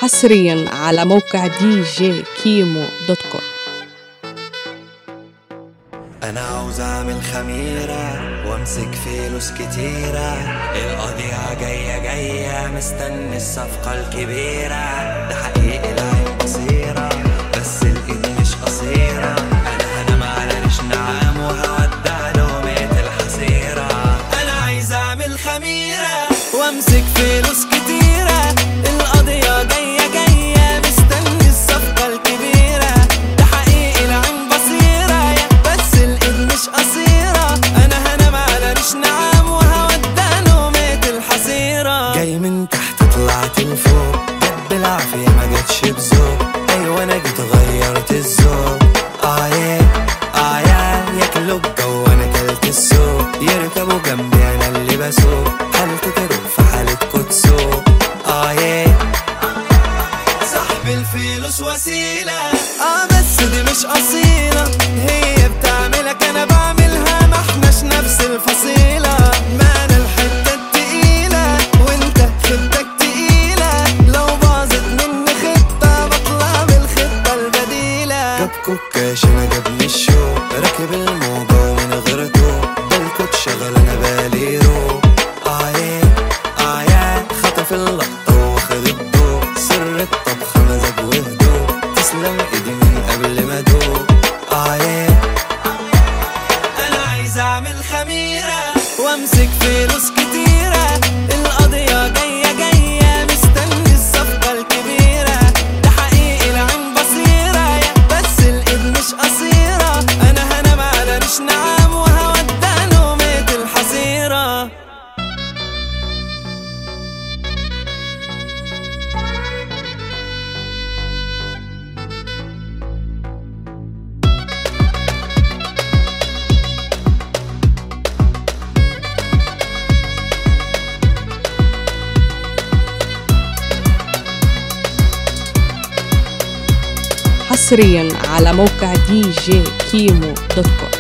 حصريا على موقع djkimo.com. أنا عاوز أعمل خميرة وأمسك فلوس كتيرة، القضية جاية مستني الصفقة الكبيرة. ده حقيقي العين بصيرة بس الإيد مش قصيرة، أنا هنام على ريش نعام وهودع لومية الحصيرة. أنا عايز أعمل خميرة وأمسك فلوس كتيرة، القضية جاية مستني الصفقة الكبيرة. ده حقيقي العين بصيرة بس الإيد مش قصيرة، أنا هنام على ريش نعام وهودع لومية الحصيرة. جاي من تحت طلعت لفوق، جت بالعافية ما جاتش بذوق، أيوة أنا جيت غيرت الذوق. ياكلوا الجو أنا كلت السوق، يركبوا جنبي أنا اللي بسوق، حالتي تروح في حالتكوا تسوق. صاحب الفلوس وسيلة بس دي مش أصيلة، هي بتعملك أنا بعملها، ما احناش نفس الفصيلة. ما أنا الحتة التقيلة وانت خطتك تقيلة، لو باظت مني خطة بطلع بالخطة البديلة. جابكوا الكاش أنا جابني الشوق، راكب الموضوع من غير ضوء، بالكوت شغل أنا بالي روق. خطف اللقطة واخد الضوء، سر الطبخ مزاج وهدوء، تسلم ايدي من قبل ما ادوق. انا عايز اعمل خميرة وامسك فلوس كتيرة، القضية جاية مستني الصفقة الكبيرة. ده حقيقي العين بصيرة بس الايد مش قصيرة، انا هنام على ريش نعام وهودع لومية الحصيرة. حصريا على موقع djkimo.com.